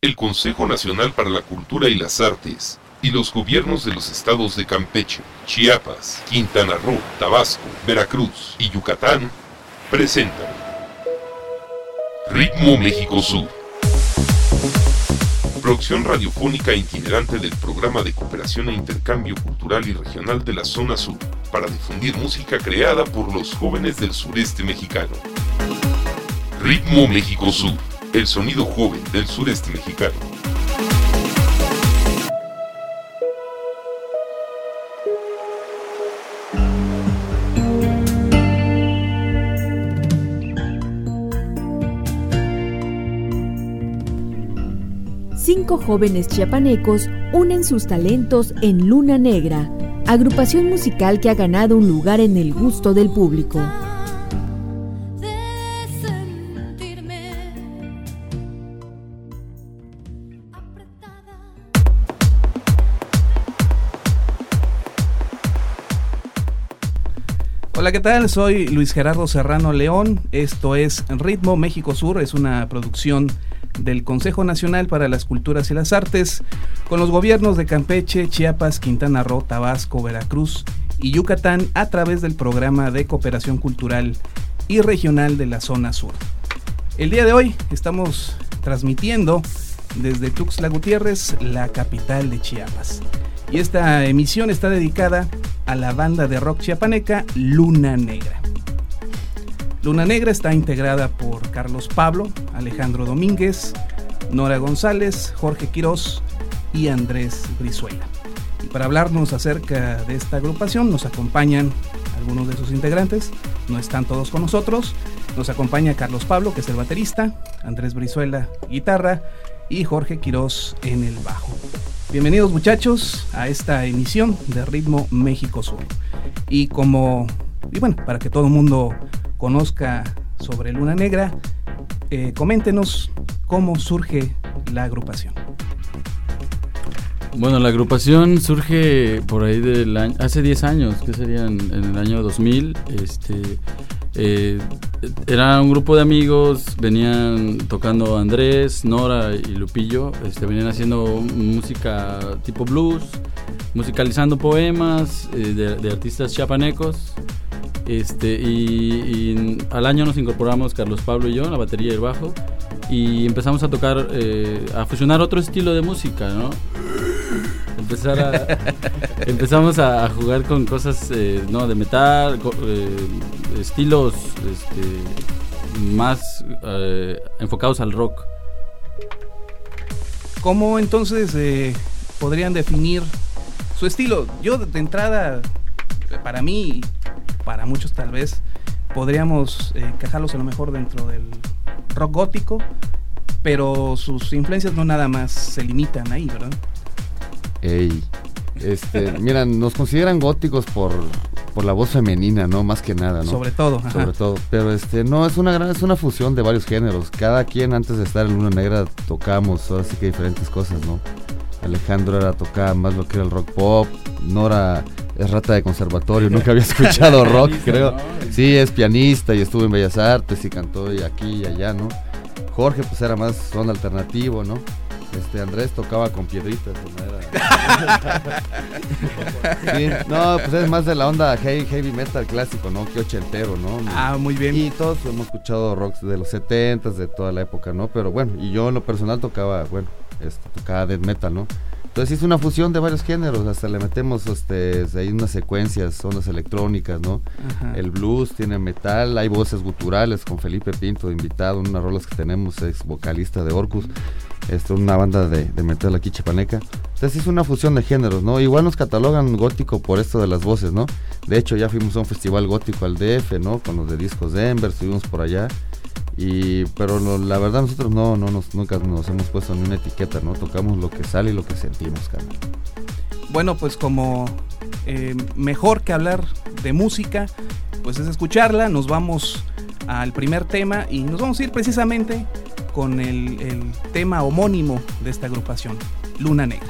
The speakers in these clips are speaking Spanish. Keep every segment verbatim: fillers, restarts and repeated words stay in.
el Consejo Nacional para la Cultura y las Artes y los gobiernos de los estados de Campeche, Chiapas, Quintana Roo, Tabasco, Veracruz y Yucatán presentan Ritmo México Sur, producción radiofónica itinerante del Programa de Cooperación e Intercambio Cultural y Regional de la Zona Sur, para difundir música creada por los jóvenes del sureste mexicano. Ritmo México Sur, el sonido joven del sureste mexicano. Cinco jóvenes chiapanecos unen sus talentos en Luna Negra, agrupación musical que ha ganado un lugar en el gusto del público. Hola, ¿qué tal? Soy Luis Gerardo Serrano León. Esto es Ritmo México Sur, es una producción del Consejo Nacional para las Culturas y las Artes, con los gobiernos de Campeche, Chiapas, Quintana Roo, Tabasco, Veracruz y Yucatán a través del Programa de Cooperación Cultural y Regional de la Zona Sur. El día de hoy estamos transmitiendo desde Tuxtla Gutiérrez, la capital de Chiapas. Y esta emisión está dedicada a la banda de rock chiapaneca Luna Negra. Luna Negra está integrada por Carlos Pablo, Alejandro Domínguez, Nora González, Jorge Quirós y Andrés Brizuela. Y para hablarnos acerca de esta agrupación nos acompañan algunos de sus integrantes, no están todos con nosotros. Nos acompaña Carlos Pablo, que es el baterista, Andrés Brizuela, guitarra, y Jorge Quirós en el bajo. Bienvenidos, muchachos, a esta emisión de Ritmo México Sur. Y como, y bueno, para que todo el mundo conozca sobre Luna Negra, eh, coméntenos cómo surge la agrupación. Bueno, la agrupación surge por ahí del año, hace diez años, que serían en el año dos mil. Este, eh, era un grupo de amigos, venían tocando Andrés, Nora y Lupillo, este, venían haciendo música tipo blues, musicalizando poemas eh, de, de artistas chiapanecos. Este, y, y al año nos incorporamos Carlos Pablo y yo, la batería y el bajo, y empezamos a tocar, eh, a fusionar otro estilo de música, ¿no? Empezar a, empezamos a, a jugar con cosas, eh, no, de metal, eh, estilos este, más eh, enfocados al rock. ¿Cómo entonces eh, podrían definir su estilo? Yo de entrada, para mí, para muchos tal vez, podríamos eh, encajarlos a lo mejor dentro del rock gótico, pero sus influencias no nada más se limitan ahí, ¿verdad? Ey, este, mira, nos consideran góticos por, por la voz femenina, ¿no? Más que nada, ¿no? Sobre todo, ajá. Sobre todo, pero este, no, es una gran, es una fusión de varios géneros. Cada quien antes de estar en Luna Negra tocamos, ahora sí que diferentes cosas, ¿no? Alejandro era tocaba más lo que era el rock pop, Nora es rata de conservatorio, nunca había escuchado rock, creo. ¿No? Sí, es pianista y estuvo en Bellas Artes y cantó y aquí y allá, ¿no? Jorge pues era más son alternativo, ¿no? Este, Andrés tocaba con piedritas, ¿no? Era... sí, no, pues es más de la onda heavy, heavy metal clásico, ¿no? Que ochentero, ¿no? Ah, muy bien. Y todos hemos escuchado rocks de los setentas, de toda la época, ¿no? Pero bueno, y yo en lo personal tocaba, bueno, este, tocaba death metal, ¿no? Entonces es una fusión de varios géneros, hasta le metemos este, hay unas secuencias, ondas electrónicas, ¿no? Ajá. El blues tiene metal, hay voces guturales con Felipe Pinto, invitado en unas rolas que tenemos, ex vocalista de Orcus, esto, una banda de, de metal aquí chiapaneca. Entonces es una fusión de géneros, ¿no? Igual nos catalogan gótico por esto de las voces, ¿no? De hecho ya fuimos a un festival gótico al D F, ¿no? Con los de Discos Denver, estuvimos por allá. Y pero lo, la verdad nosotros no, no nos, nunca nos hemos puesto ni una etiqueta, ¿no? Tocamos lo que sale y lo que sentimos, carnal. Bueno, pues como eh, mejor que hablar de música, pues es escucharla. Nos vamos al primer tema y nos vamos a ir precisamente con el, el tema homónimo de esta agrupación, Luna Negra.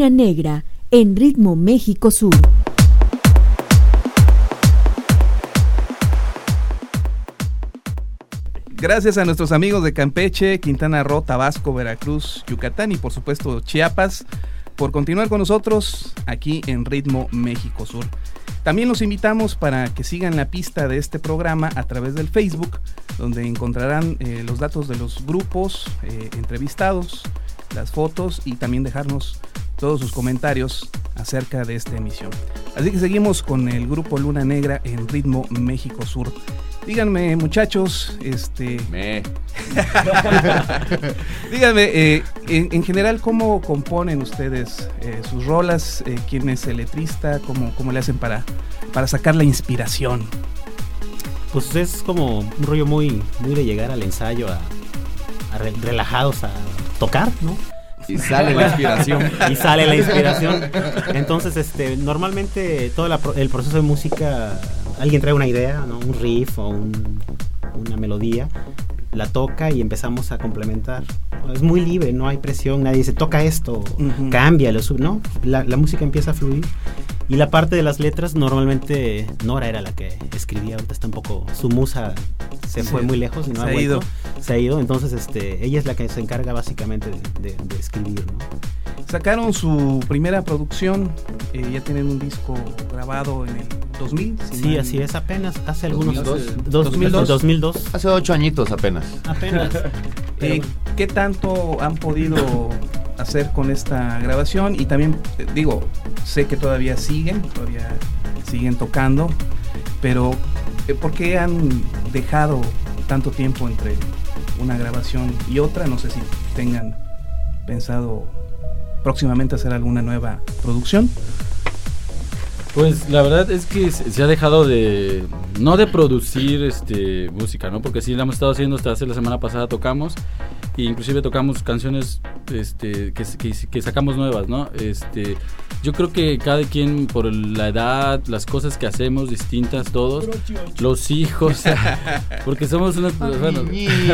Luna Negra en Ritmo México Sur. Gracias a nuestros amigos de Campeche, Quintana Roo, Tabasco, Veracruz, Yucatán y por supuesto Chiapas por continuar con nosotros aquí en Ritmo México Sur. También los invitamos para que sigan la pista de este programa a través del Facebook, donde encontrarán eh, los datos de los grupos eh, entrevistados, las fotos y también dejarnos todos sus comentarios acerca de esta emisión. Así que seguimos con el grupo Luna Negra en Ritmo México Sur. Díganme, muchachos, este... Me. Díganme, eh, en, en general, ¿cómo componen ustedes eh, sus rolas? Eh, ¿Quién es el letrista? ¿Cómo, cómo le hacen para, para sacar la inspiración? Pues es como un rollo muy, muy de llegar al ensayo, a, a re, relajados a tocar, ¿no? Y sale la inspiración. Y sale la inspiración. Entonces, este, normalmente todo la, el proceso de música, alguien trae una idea, ¿no? Un riff o un, una melodía, la toca y empezamos a complementar. Es muy libre, no hay presión, nadie dice toca esto, uh-huh. cámbialo, no, la, la música empieza a fluir. Y la parte de las letras, normalmente Nora era la que escribía, ahorita está un poco, su musa se sí, fue muy lejos y no se ha, ha vuelto, ido. Se ha ido, entonces este, ella es la que se encarga básicamente de, de, de escribir, ¿no? Sacaron su primera producción, eh, ya tienen un disco grabado en el dos mil. Si sí, así es, apenas, hace algunos... dos mil dos. Dos, dos mil dos. dos mil dos. Hace ocho añitos apenas. Apenas. eh, ¿Qué tanto han podido hacer con esta grabación? Y también, eh, digo, sé que todavía siguen, todavía siguen tocando, pero eh, ¿por qué han dejado tanto tiempo entre una grabación y otra? No sé si tengan pensado próximamente hacer alguna nueva producción. Pues la verdad es que se ha dejado de, no de producir este música, ¿no? Porque sí la hemos estado haciendo, hasta hace la semana pasada tocamos, e inclusive tocamos canciones este, que, que, que sacamos nuevas, ¿no? Este, yo creo que cada quien, por la edad, las cosas que hacemos distintas todos, los hijos, porque somos unos... Bueno,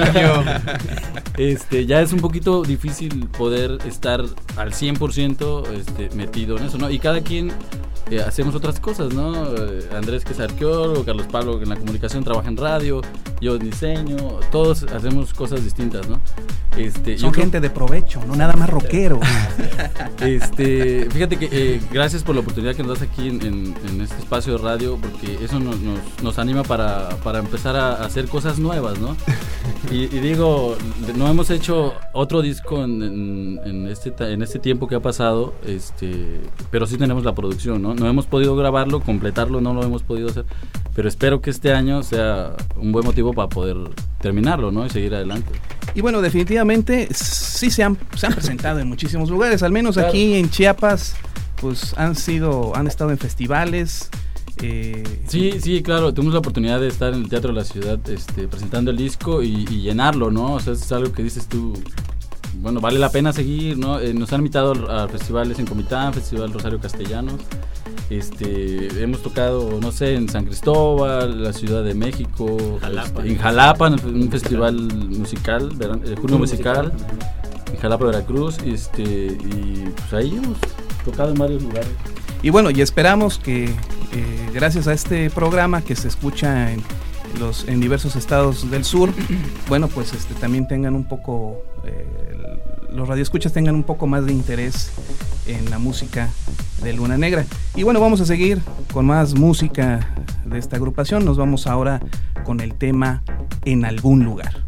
este, ya es un poquito difícil poder estar al cien por ciento este, metido en eso, ¿no? Y cada quien... Eh, hacemos otras cosas, ¿no? Eh, Andrés, que es arqueólogo, Carlos Pablo, que en la comunicación trabaja en radio, yo en diseño, todos hacemos cosas distintas, ¿no? Este, Son gente creo... de provecho, no nada más rockero. este, fíjate que eh, gracias por la oportunidad que nos das aquí en, en, en este espacio de radio, porque eso nos, nos, nos anima para, para empezar a hacer cosas nuevas, ¿no? Y, y digo, no hemos hecho otro disco en, en, en, este, en este tiempo que ha pasado, este, pero sí tenemos la producción, ¿no? No hemos podido grabarlo, completarlo, no lo hemos podido hacer, pero espero que este año sea un buen motivo para poder terminarlo, ¿no? Y seguir adelante. Y bueno, definitivamente sí se han, se han presentado en muchísimos lugares, al menos claro. Aquí en Chiapas, pues han sido, han estado en festivales. Eh, sí, sí, claro, tuvimos la oportunidad de estar en el Teatro de la Ciudad este, presentando el disco y, y llenarlo, ¿no? O sea, es algo que dices tú... Bueno, vale la pena seguir, ¿no? Eh, nos han invitado a festivales en Comitán, Festival Rosario Castellanos. Este, hemos tocado, no sé, en San Cristóbal, la Ciudad de México, Jalapa, este, en Jalapa, en un festival musical, verán, eh, Junio Musical, en Jalapa, Veracruz, este, y pues ahí hemos tocado en varios lugares. Y bueno, y esperamos que eh, gracias a este programa que se escucha en los en diversos estados del sur, bueno, pues este también tengan un poco eh, los radioescuchas tengan un poco más de interés en la música de Luna Negra. Y bueno, vamos a seguir con más música de esta agrupación. Nos vamos ahora con el tema En algún lugar.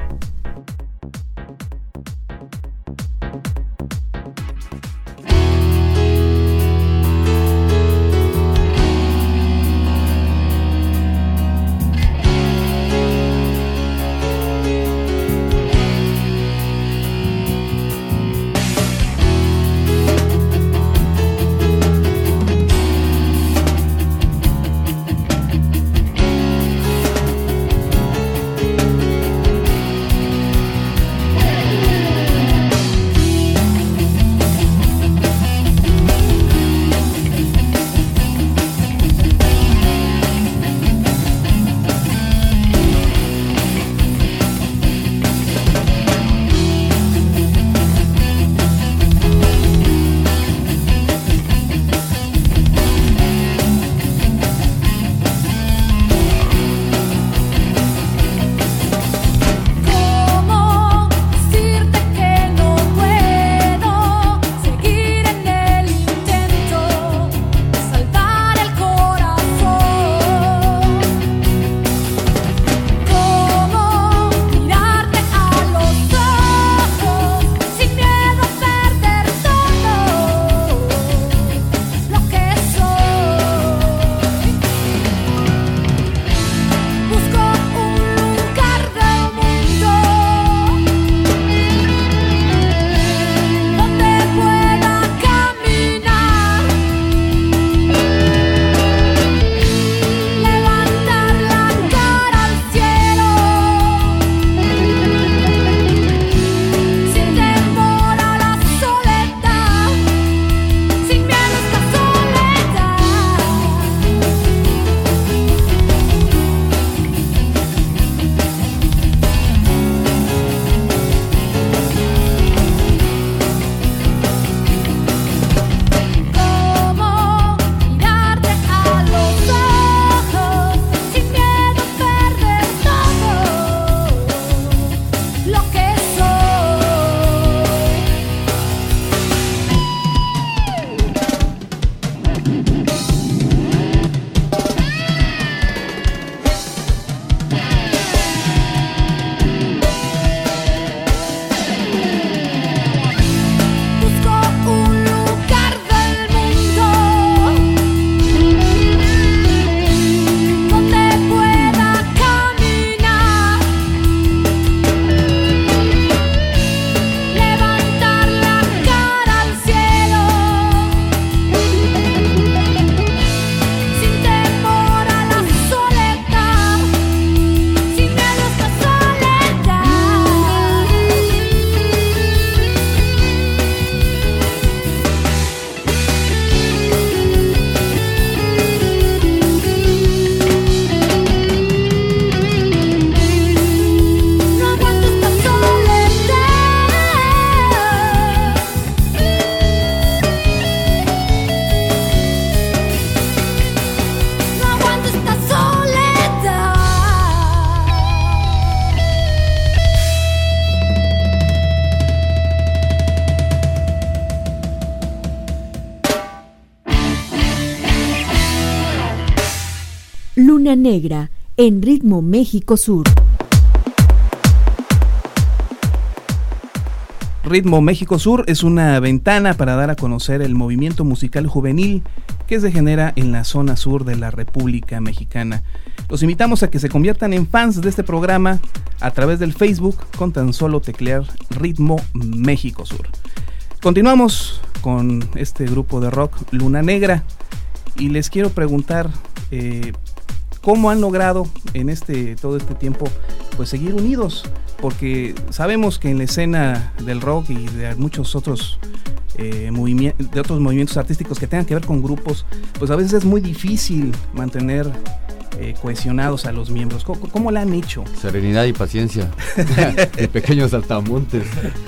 Luna Negra en Ritmo México Sur. Ritmo México Sur es una ventana para dar a conocer el movimiento musical juvenil que se genera en la zona sur de la República Mexicana. Los invitamos a que se conviertan en fans de este programa a través del Facebook con tan solo teclear Ritmo México Sur. Continuamos con este grupo de rock Luna Negra y les quiero preguntar eh, cómo han logrado en este todo este tiempo pues seguir unidos, porque sabemos que en la escena del rock y de muchos otros eh, movimientos, de otros movimientos artísticos que tengan que ver con grupos, pues a veces es muy difícil mantener eh, cohesionados a los miembros. ¿Cómo, cómo la han hecho? Serenidad y paciencia de pequeños saltamontes.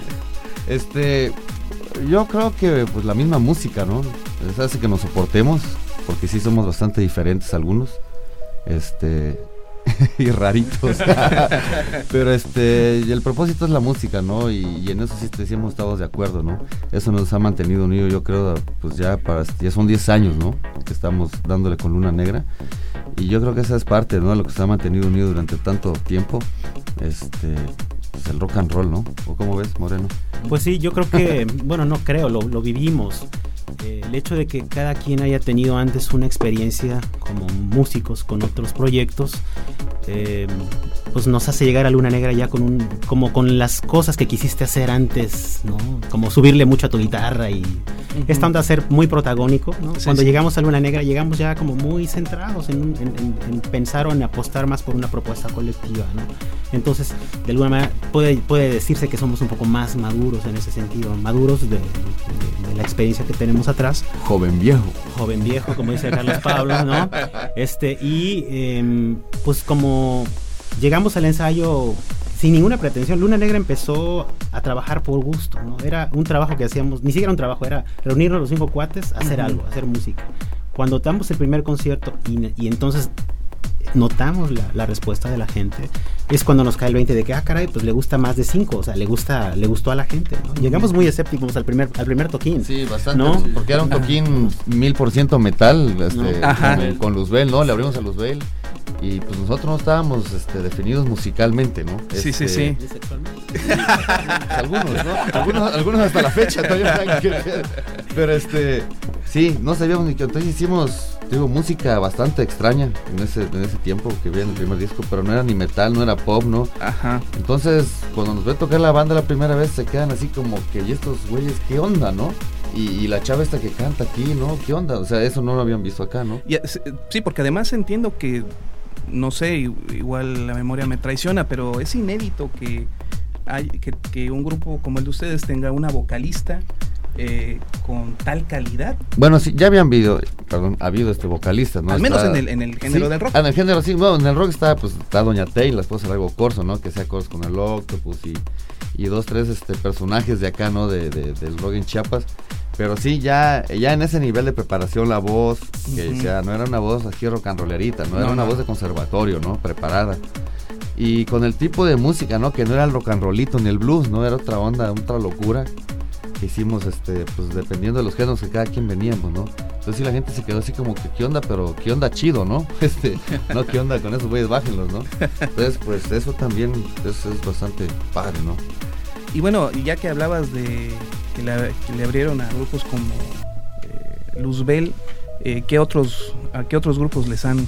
Este, yo creo que pues la misma música, ¿no? Eso hace que nos soportemos, porque sí somos bastante diferentes algunos. Este y raritos pero este y el propósito es la música, ¿no? Y, y en eso sí, sí hemos estado de acuerdo, ¿no? Eso nos ha mantenido unidos, yo creo, pues ya para ya son diez años, ¿no? Que estamos dándole con Luna Negra, y yo creo que esa es parte, ¿no? De lo que se ha mantenido unido durante tanto tiempo, este pues el rock and roll, ¿no? ¿O cómo ves, Moreno? Pues sí, yo creo que, bueno, no creo, lo, lo vivimos. Eh, el hecho de que cada quien haya tenido antes una experiencia como músicos con otros proyectos, eh, pues nos hace llegar a Luna Negra ya con un, como con las cosas que quisiste hacer antes, ¿no? Como subirle mucho a tu guitarra y uh-huh. esta onda de ser muy protagónico, ¿no? Sí, Cuando sí. llegamos a Luna Negra llegamos ya como muy centrados en, en, en, en pensar o en apostar más por una propuesta colectiva, ¿no? Entonces, de alguna manera puede, puede decirse que somos un poco más maduros en ese sentido, maduros de, de, de la experiencia que tenemos atrás. Joven viejo. Joven viejo, como dice Carlos Pablo, ¿no? Este, y eh, pues como llegamos al ensayo sin ninguna pretensión, Luna Negra empezó a trabajar por gusto, ¿no? Era un trabajo que hacíamos, ni siquiera un trabajo, era reunirnos los cinco cuates, hacer uh-huh. algo, hacer música. Cuando damos el primer concierto y, y entonces notamos la, la respuesta de la gente, es cuando nos cae el veinte de que, ah, caray, pues le gusta más de cinco, o sea, le gusta, le gustó a la gente, ¿no? Llegamos muy escépticos al primer, al primer toquín. Sí, bastante, ¿no? Sí, porque era un toquín mil por ciento metal, este, no. con, con Luzbel, ¿no? Le abrimos a Luzbel y pues nosotros no estábamos este, definidos musicalmente, ¿no? Sí, este, sí, sí. algunos, ¿no? Algunos, algunos hasta la fecha todavía saben que, pero este, sí, no sabíamos ni que, entonces hicimos, digo, música bastante extraña en ese, en ese tiempo que vi en el primer disco, pero no era ni metal, no era pop, ¿no? Ajá. Entonces, cuando nos ve tocar la banda la primera vez, se quedan así como que, ¿y estos güeyes qué onda, no? Y, y la chava esta que canta aquí, ¿no? ¿Qué onda? O sea, eso no lo habían visto acá, ¿no? Y, sí, porque además entiendo que, no sé, igual la memoria me traiciona, pero es inédito que, hay, que, que un grupo como el de ustedes tenga una vocalista Eh, con tal calidad. Bueno, sí, ya habían habido, perdón, ha habido este vocalista, ¿no? Al menos está, en el, en el género sí, del rock. En el género, sí, bueno, en el rock está, pues, está Doña Tay, la esposa de Largo Corso, ¿no? Que sea coros con el Octopus y, y dos, tres, este, personajes de acá, ¿no? De, de, del rock en Chiapas. Pero sí, ya, ya en ese nivel de preparación la voz, que uh-huh. o sea, no era una voz así rock and rollerita, no, no era una no. voz de conservatorio, ¿no? Preparada. Y con el tipo de música, ¿no? Que no era el rock and rollito ni el blues, ¿no? Era otra onda, otra locura. Hicimos este pues dependiendo de los géneros que cada quien veníamos, ¿no? Entonces sí, la gente se quedó así como que qué onda, pero qué onda chido, ¿no? Este, no qué onda con esos güeyes, bájenlos, ¿no? Entonces pues eso también es, es bastante padre, ¿no? Y bueno, ya que hablabas de que, la, que le abrieron a grupos como eh, Luzbel, eh, ¿qué otros a qué otros grupos les han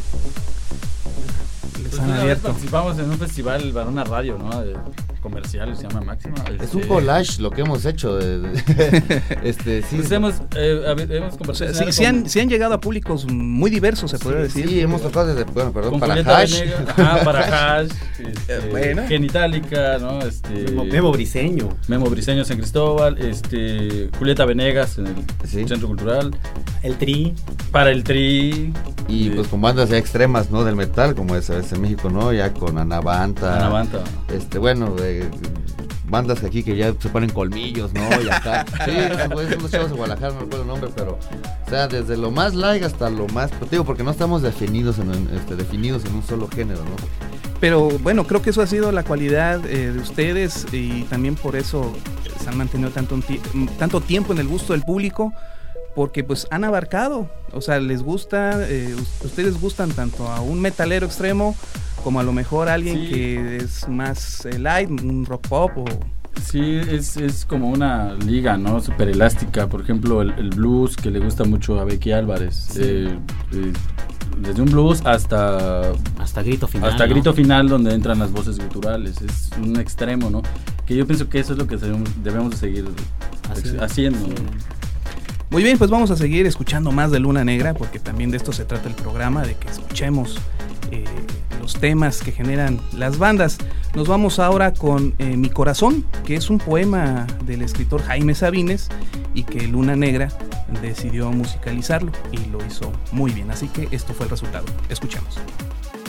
les pues han abierto? Participamos en un festival para una radio, ¿no? De, comercial, se llama Máxima. Es este, un collage lo que hemos hecho. De, de, este, sí, pues hemos, eh, hemos conversado. O sea, sí, sí, han, sí han llegado a públicos muy diversos, se podría sí, decir. Sí, hemos tocado desde, bueno, perdón, con para Julieta Hash. Venegas, ah, para Hash. Este, bueno. Genitalica, ¿no? Este, Memo, Memo Briseño. Memo Briseño en San Cristóbal, este, Julieta Venegas en el sí. Centro Cultural. El Tri. Para el Tri. Y de, pues con bandas ya extremas, ¿no? Del metal, como es, es en México, ¿no? Ya con Anabanta. Anabanta. Este, bueno, de bandas aquí que ya se ponen colmillos, ¿no? Y acá. Sí, pues, son los chavos de Guadalajara, no recuerdo el nombre, pero, o sea, desde lo más light hasta lo más, pues, digo, porque no estamos definidos en, este, definidos en un solo género, ¿no? Pero bueno, creo que eso ha sido la cualidad eh, de ustedes y también por eso se han mantenido tanto, tanto tiempo en el gusto del público, porque pues han abarcado, o sea, les gusta, eh, ustedes gustan tanto a un metalero extremo como a lo mejor a alguien sí. que es más eh, light, un rock pop o... Sí, es, es como una liga, ¿no? Súper elástica. Por ejemplo, el, el blues que le gusta mucho a Becky Álvarez. Sí. Eh, eh, desde un blues hasta... Hasta grito final. Hasta ¿no? grito final, donde entran las voces guturales. Es un extremo, ¿no? Que yo pienso que eso es lo que debemos de seguir Así haciendo. Sí. Muy bien, pues vamos a seguir escuchando más de Luna Negra, porque también de esto se trata el programa, de que escuchemos eh, los temas que generan las bandas. Nos vamos ahora con eh, Mi Corazón, que es un poema del escritor Jaime Sabines y que Luna Negra decidió musicalizarlo y lo hizo muy bien, así que esto fue el resultado. Escuchemos.